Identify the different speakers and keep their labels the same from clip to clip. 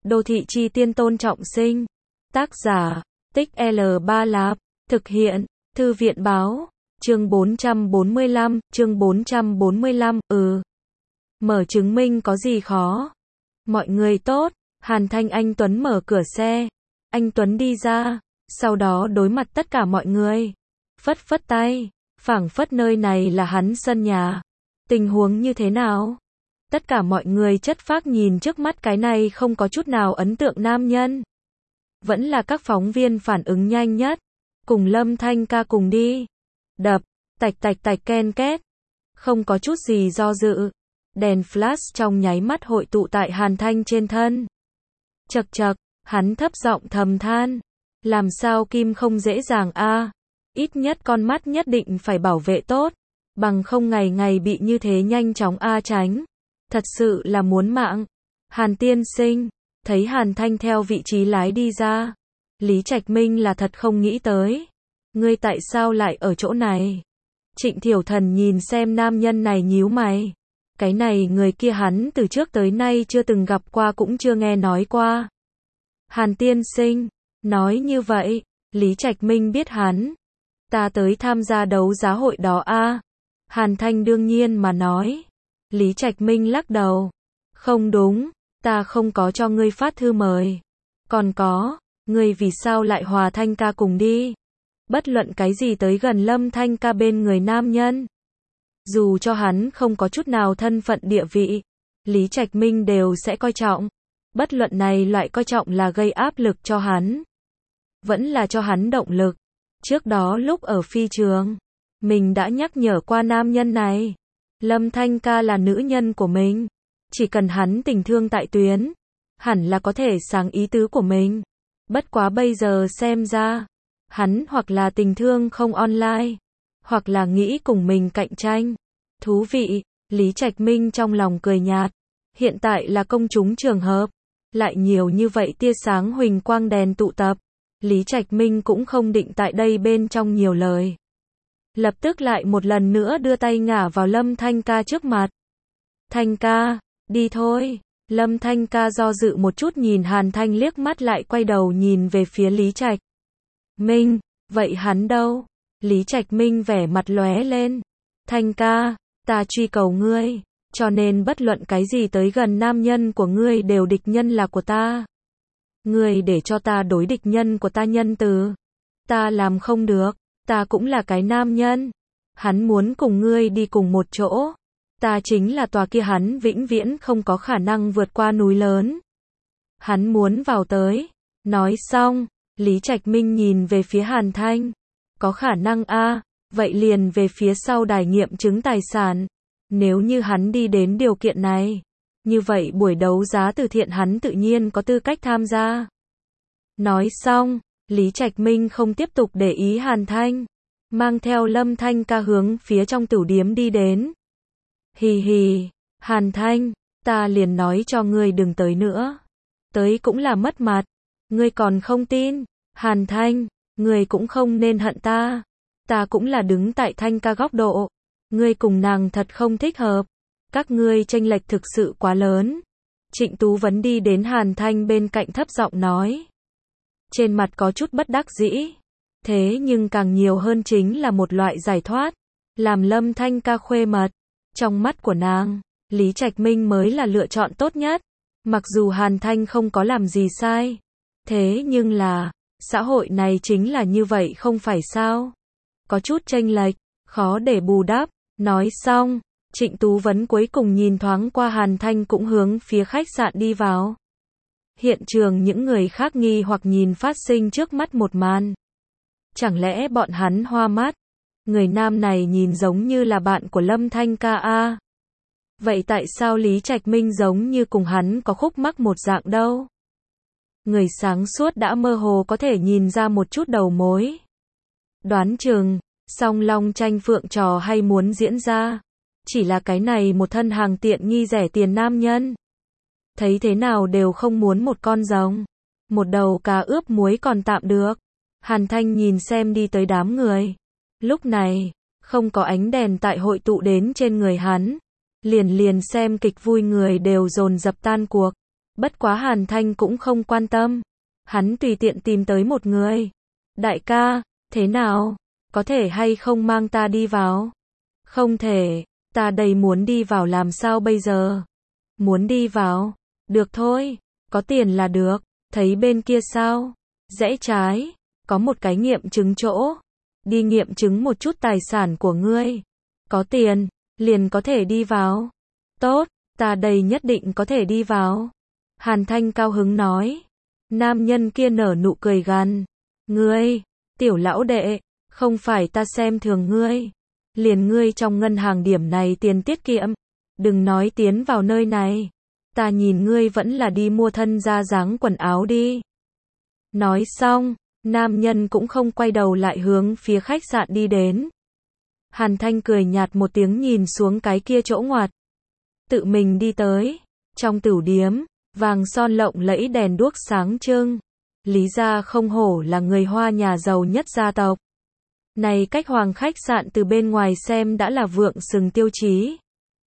Speaker 1: Đô thị chi tiên Tôn Trọng Sinh. Tác giả, Tích L3 Lạp. Thực hiện, Thư viện báo. Chương 445, chương 445, Mở chứng minh có gì khó. Mọi người tốt, Hàn Thanh anh Tuấn mở cửa xe. Anh Tuấn đi ra, sau đó đối mặt tất cả mọi người. Phất phất tay, phảng phất nơi này là hắn sân nhà. Tình huống như thế nào? Tất cả mọi người chất phác nhìn trước mắt cái này không có chút nào ấn tượng nam nhân. Vẫn là các phóng viên phản ứng nhanh nhất. Cùng Lâm Thanh ca cùng đi. Đập, tạch tạch tạch ken két. Không có chút gì do dự. Đèn flash trong nháy mắt hội tụ tại Hàn Thanh trên thân. Chậc chậc, hắn thấp giọng thầm than. Làm sao Kim không dễ dàng a? Ít nhất con mắt nhất định phải bảo vệ tốt. Bằng không ngày ngày bị như thế nhanh chóng tránh. Thật sự là muốn mạng. Hàn tiên sinh, thấy Hàn Thanh theo vị trí lái đi ra. Lý Trạch Minh là thật không nghĩ tới. Ngươi tại sao lại ở chỗ này? Trịnh Thiểu Thần nhìn xem nam nhân này nhíu mày. Cái này người kia hắn từ trước tới nay chưa từng gặp qua cũng chưa nghe nói qua. Hàn tiên sinh, nói như vậy, Lý Trạch Minh biết hắn. Ta tới tham gia đấu giá hội đó a. Hàn Thanh đương nhiên mà nói. Lý Trạch Minh lắc đầu. Không đúng, ta không có cho ngươi phát thư mời. Còn có, ngươi vì sao lại hòa Thanh ca cùng đi? Bất luận cái gì tới gần Lâm Thanh ca bên người nam nhân. Dù cho hắn không có chút nào thân phận địa vị, Lý Trạch Minh đều sẽ coi trọng. Bất luận này loại coi trọng là gây áp lực cho hắn. Vẫn là cho hắn động lực. Trước đó lúc ở phi trường, mình đã nhắc nhở qua nam nhân này. Lâm Thanh ca là nữ nhân của mình. Chỉ cần hắn tình thương tại tuyến, hẳn là có thể sáng ý tứ của mình. Bất quá bây giờ xem ra, hắn hoặc là tình thương không online, hoặc là nghĩ cùng mình cạnh tranh. Thú vị, Lý Trạch Minh trong lòng cười nhạt. Hiện tại là công chúng trường hợp, lại nhiều như vậy tia sáng huỳnh quang đèn tụ tập. Lý Trạch Minh cũng không định tại đây bên trong nhiều lời. Lập tức lại một lần nữa đưa tay ngả vào Lâm Thanh ca trước mặt. Thanh ca, đi thôi. Lâm Thanh ca do dự một chút nhìn Hàn Thanh liếc mắt lại quay đầu nhìn về phía Lý Trạch Minh. Vậy hắn đâu? Lý Trạch Minh vẻ mặt lóe lên. Thanh ca, ta truy cầu ngươi, cho nên bất luận cái gì tới gần nam nhân của ngươi đều địch nhân là của ta. Ngươi để cho ta đối địch nhân của ta nhân từ. Ta làm không được, ta cũng là cái nam nhân. Hắn muốn cùng ngươi đi cùng một chỗ. Ta chính là tòa kia hắn vĩnh viễn không có khả năng vượt qua núi lớn. Hắn muốn vào tới. Nói xong, Lý Trạch Minh nhìn về phía Hàn Thanh. Có khả năng vậy liền về phía sau đài nghiệm chứng tài sản. Nếu như hắn đi đến điều kiện này, như vậy buổi đấu giá từ thiện hắn tự nhiên có tư cách tham gia. Nói xong, Lý Trạch Minh không tiếp tục để ý Hàn Thanh, mang theo Lâm Thanh ca hướng phía trong tửu điếm đi đến. Hì hì, Hàn Thanh, ta liền nói cho ngươi đừng tới nữa. Tới cũng là mất mặt. Ngươi còn không tin? Hàn Thanh, ngươi cũng không nên hận ta. Ta cũng là đứng tại Thanh ca góc độ. Ngươi cùng nàng thật không thích hợp. Các ngươi chênh lệch thực sự quá lớn. Trịnh Tú Vấn đi đến Hàn Thanh bên cạnh thấp giọng nói. Trên mặt có chút bất đắc dĩ. Thế nhưng càng nhiều hơn chính là một loại giải thoát. Làm Lâm Thanh ca khuê mật. Trong mắt của nàng, Lý Trạch Minh mới là lựa chọn tốt nhất. Mặc dù Hàn Thanh không có làm gì sai. Thế nhưng là, xã hội này chính là như vậy không phải sao? Có chút chênh lệch, khó để bù đắp. Nói xong, Trịnh Tú Vấn cuối cùng nhìn thoáng qua Hàn Thanh cũng hướng phía khách sạn đi vào. Hiện trường những người khác nghi hoặc nhìn phát sinh trước mắt một màn. Chẳng lẽ bọn hắn hoa mắt? Người nam này nhìn giống như là bạn của Lâm Thanh ca Vậy tại sao Lý Trạch Minh giống như cùng hắn có khúc mắc một dạng đâu? Người sáng suốt đã mơ hồ có thể nhìn ra một chút đầu mối. Đoán chừng, song long tranh phượng trò hay muốn diễn ra. Chỉ là cái này một thân hàng tiện nghi rẻ tiền nam nhân. Thấy thế nào đều không muốn một con rồng. Một đầu cá ướp muối còn tạm được. Hàn Thanh nhìn xem đi tới đám người. Lúc này, không có ánh đèn tại hội tụ đến trên người hắn. Liền xem kịch vui người đều dồn dập tan cuộc. Bất quá Hàn Thanh cũng không quan tâm. Hắn tùy tiện tìm tới một người. Đại ca, thế nào? Có thể hay không mang ta đi vào? Không thể, ta đầy muốn đi vào làm sao bây giờ? Muốn đi vào? Được thôi, có tiền là được. Thấy bên kia sao? Rẽ trái, có một cái nghiệm chứng chỗ. Đi nghiệm chứng một chút tài sản của ngươi. Có tiền, liền có thể đi vào. Tốt, ta đây nhất định có thể đi vào. Hàn Thanh cao hứng nói. Nam nhân kia nở nụ cười gằn. Ngươi, tiểu lão đệ, không phải ta xem thường ngươi. Liền ngươi trong ngân hàng điểm này tiền tiết kiệm. Đừng nói tiến vào nơi này. Ta nhìn ngươi vẫn là đi mua thân ra dáng quần áo đi. Nói xong, nam nhân cũng không quay đầu lại hướng phía khách sạn đi đến. Hàn Thanh cười nhạt một tiếng nhìn xuống cái kia chỗ ngoặt. Tự mình đi tới. Trong tửu điếm, vàng son lộng lẫy đèn đuốc sáng trưng. Lý gia không hổ là người Hoa nhà giàu nhất gia tộc. Này cách hoàng khách sạn từ bên ngoài xem đã là vượng sừng tiêu chí.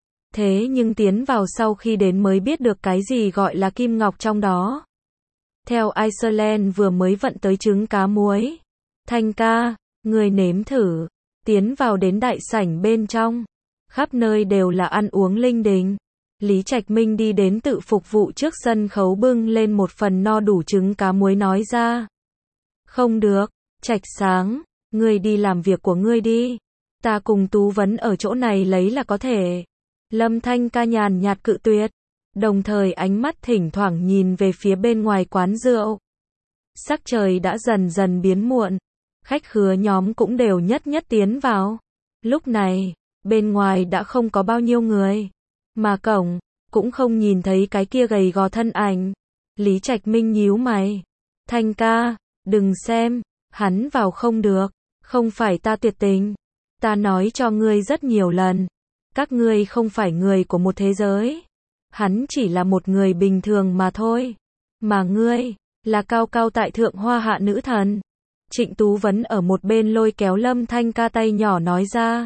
Speaker 1: Thế nhưng tiến vào sau khi đến mới biết được cái gì gọi là kim ngọc trong đó. Theo Iceland vừa mới vận tới trứng cá muối. Thanh ca, người nếm thử. Tiến vào đến đại sảnh bên trong. Khắp nơi đều là ăn uống linh đình. Lý Trạch Minh đi đến tự phục vụ trước sân khấu bưng lên một phần no đủ trứng cá muối nói ra. Không được, Trạch Sáng, ngươi đi làm việc của ngươi đi. Ta cùng Tú Vấn ở chỗ này lấy là có thể. Lâm Thanh ca nhàn nhạt cự tuyệt. Đồng thời ánh mắt thỉnh thoảng nhìn về phía bên ngoài quán rượu. Sắc trời đã dần dần biến muộn. Khách khứa nhóm cũng đều nhất nhất tiến vào. Lúc này, bên ngoài đã không có bao nhiêu người. Mà cổng, cũng không nhìn thấy cái kia gầy gò thân ảnh. Lý Trạch Minh nhíu mày. Thanh ca, đừng xem, hắn vào không được. Không phải ta tuyệt tình. Ta nói cho ngươi rất nhiều lần. Các ngươi không phải người của một thế giới. Hắn chỉ là một người bình thường mà thôi. Mà ngươi, là cao cao tại thượng hoa hạ nữ thần. Trịnh Tú Vấn ở một bên lôi kéo Lâm Thanh ca tay nhỏ nói ra.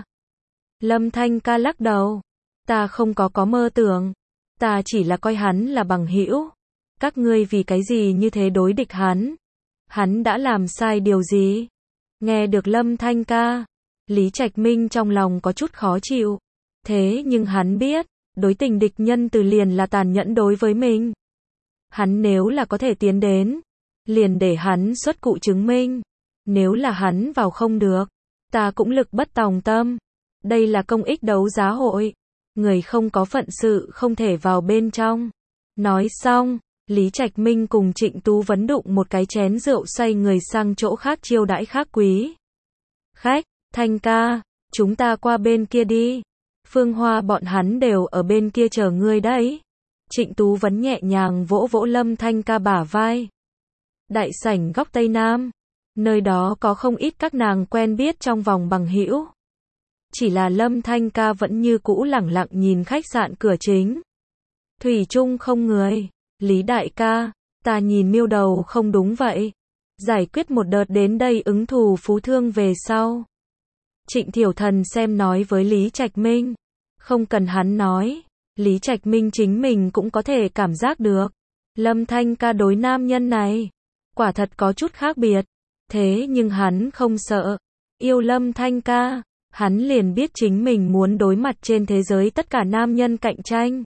Speaker 1: Lâm Thanh ca lắc đầu. Ta không có mơ tưởng. Ta chỉ là coi hắn là bằng hữu. Các ngươi vì cái gì như thế đối địch hắn? Hắn đã làm sai điều gì? Nghe được Lâm Thanh ca, Lý Trạch Minh trong lòng có chút khó chịu. Thế nhưng hắn biết, đối tình địch nhân từ liền là tàn nhẫn đối với mình. Hắn nếu là có thể tiến đến, liền để hắn xuất cụ chứng minh. Nếu là hắn vào không được, ta cũng lực bất tòng tâm. Đây là công ích đấu giá hội. Người không có phận sự không thể vào bên trong. Nói xong, Lý Trạch Minh cùng Trịnh Tú Vấn đụng một cái chén rượu xoay người sang chỗ khác chiêu đãi khác quý. Khách, Thanh ca, chúng ta qua bên kia đi. Phương Hoa bọn hắn đều ở bên kia chờ ngươi đấy. Trịnh Tú Vấn nhẹ nhàng vỗ vỗ Lâm Thanh ca bả vai. Đại sảnh góc Tây Nam. Nơi đó có không ít các nàng quen biết trong vòng bằng hữu. Chỉ là Lâm Thanh ca vẫn như cũ lẳng lặng nhìn khách sạn cửa chính. Thủy chung không người. Lý đại ca, ta nhìn miêu đầu không đúng vậy. Giải quyết một đợt đến đây ứng thù phú thương về sau. Trịnh Thiểu Thần xem nói với Lý Trạch Minh. Không cần hắn nói. Lý Trạch Minh chính mình cũng có thể cảm giác được. Lâm Thanh ca đối nam nhân này. Quả thật có chút khác biệt. Thế nhưng hắn không sợ. Yêu Lâm Thanh ca. Hắn liền biết chính mình muốn đối mặt trên thế giới tất cả nam nhân cạnh tranh.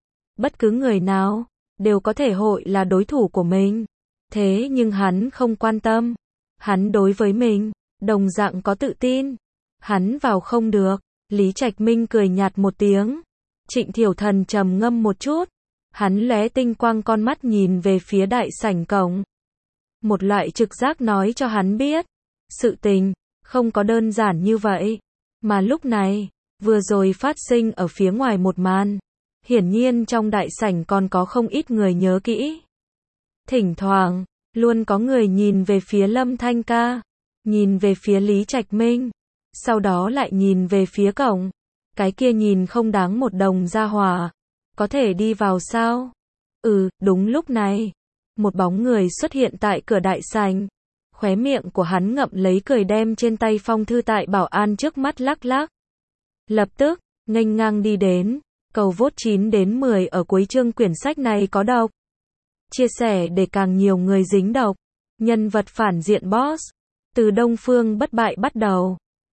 Speaker 1: Bất cứ người nào, đều có thể hội là đối thủ của mình. Thế nhưng hắn không quan tâm. Hắn đối với mình, đồng dạng có tự tin. Hắn vào không được. Lý Trạch Minh cười nhạt một tiếng. Trịnh Thiểu Thần trầm ngâm một chút. Hắn lóe tinh quang con mắt nhìn về phía đại sảnh cổng. Một loại trực giác nói cho hắn biết. Sự tình, không có đơn giản như vậy. Mà lúc này, vừa rồi phát sinh ở phía ngoài một màn. Hiển nhiên trong đại sảnh còn có không ít người nhớ kỹ. Thỉnh thoảng, luôn có người nhìn về phía Lâm Thanh ca. Nhìn về phía Lý Trạch Minh. Sau đó lại nhìn về phía cổng. Cái kia nhìn không đáng một đồng ra hỏa. Có thể đi vào sao? Đúng lúc này. Một bóng người xuất hiện tại cửa đại sảnh. Khóe miệng của hắn ngậm lấy cười đem trên tay phong thư tại bảo an trước mắt lắc lắc. Lập tức, nghênh ngang đi đến. Cầu vote 9 đến 10 ở cuối chương quyển sách này có đọc. Chia sẻ để càng nhiều người dính độc. Nhân vật phản diện boss. Từ Đông Phương bất bại bắt đầu.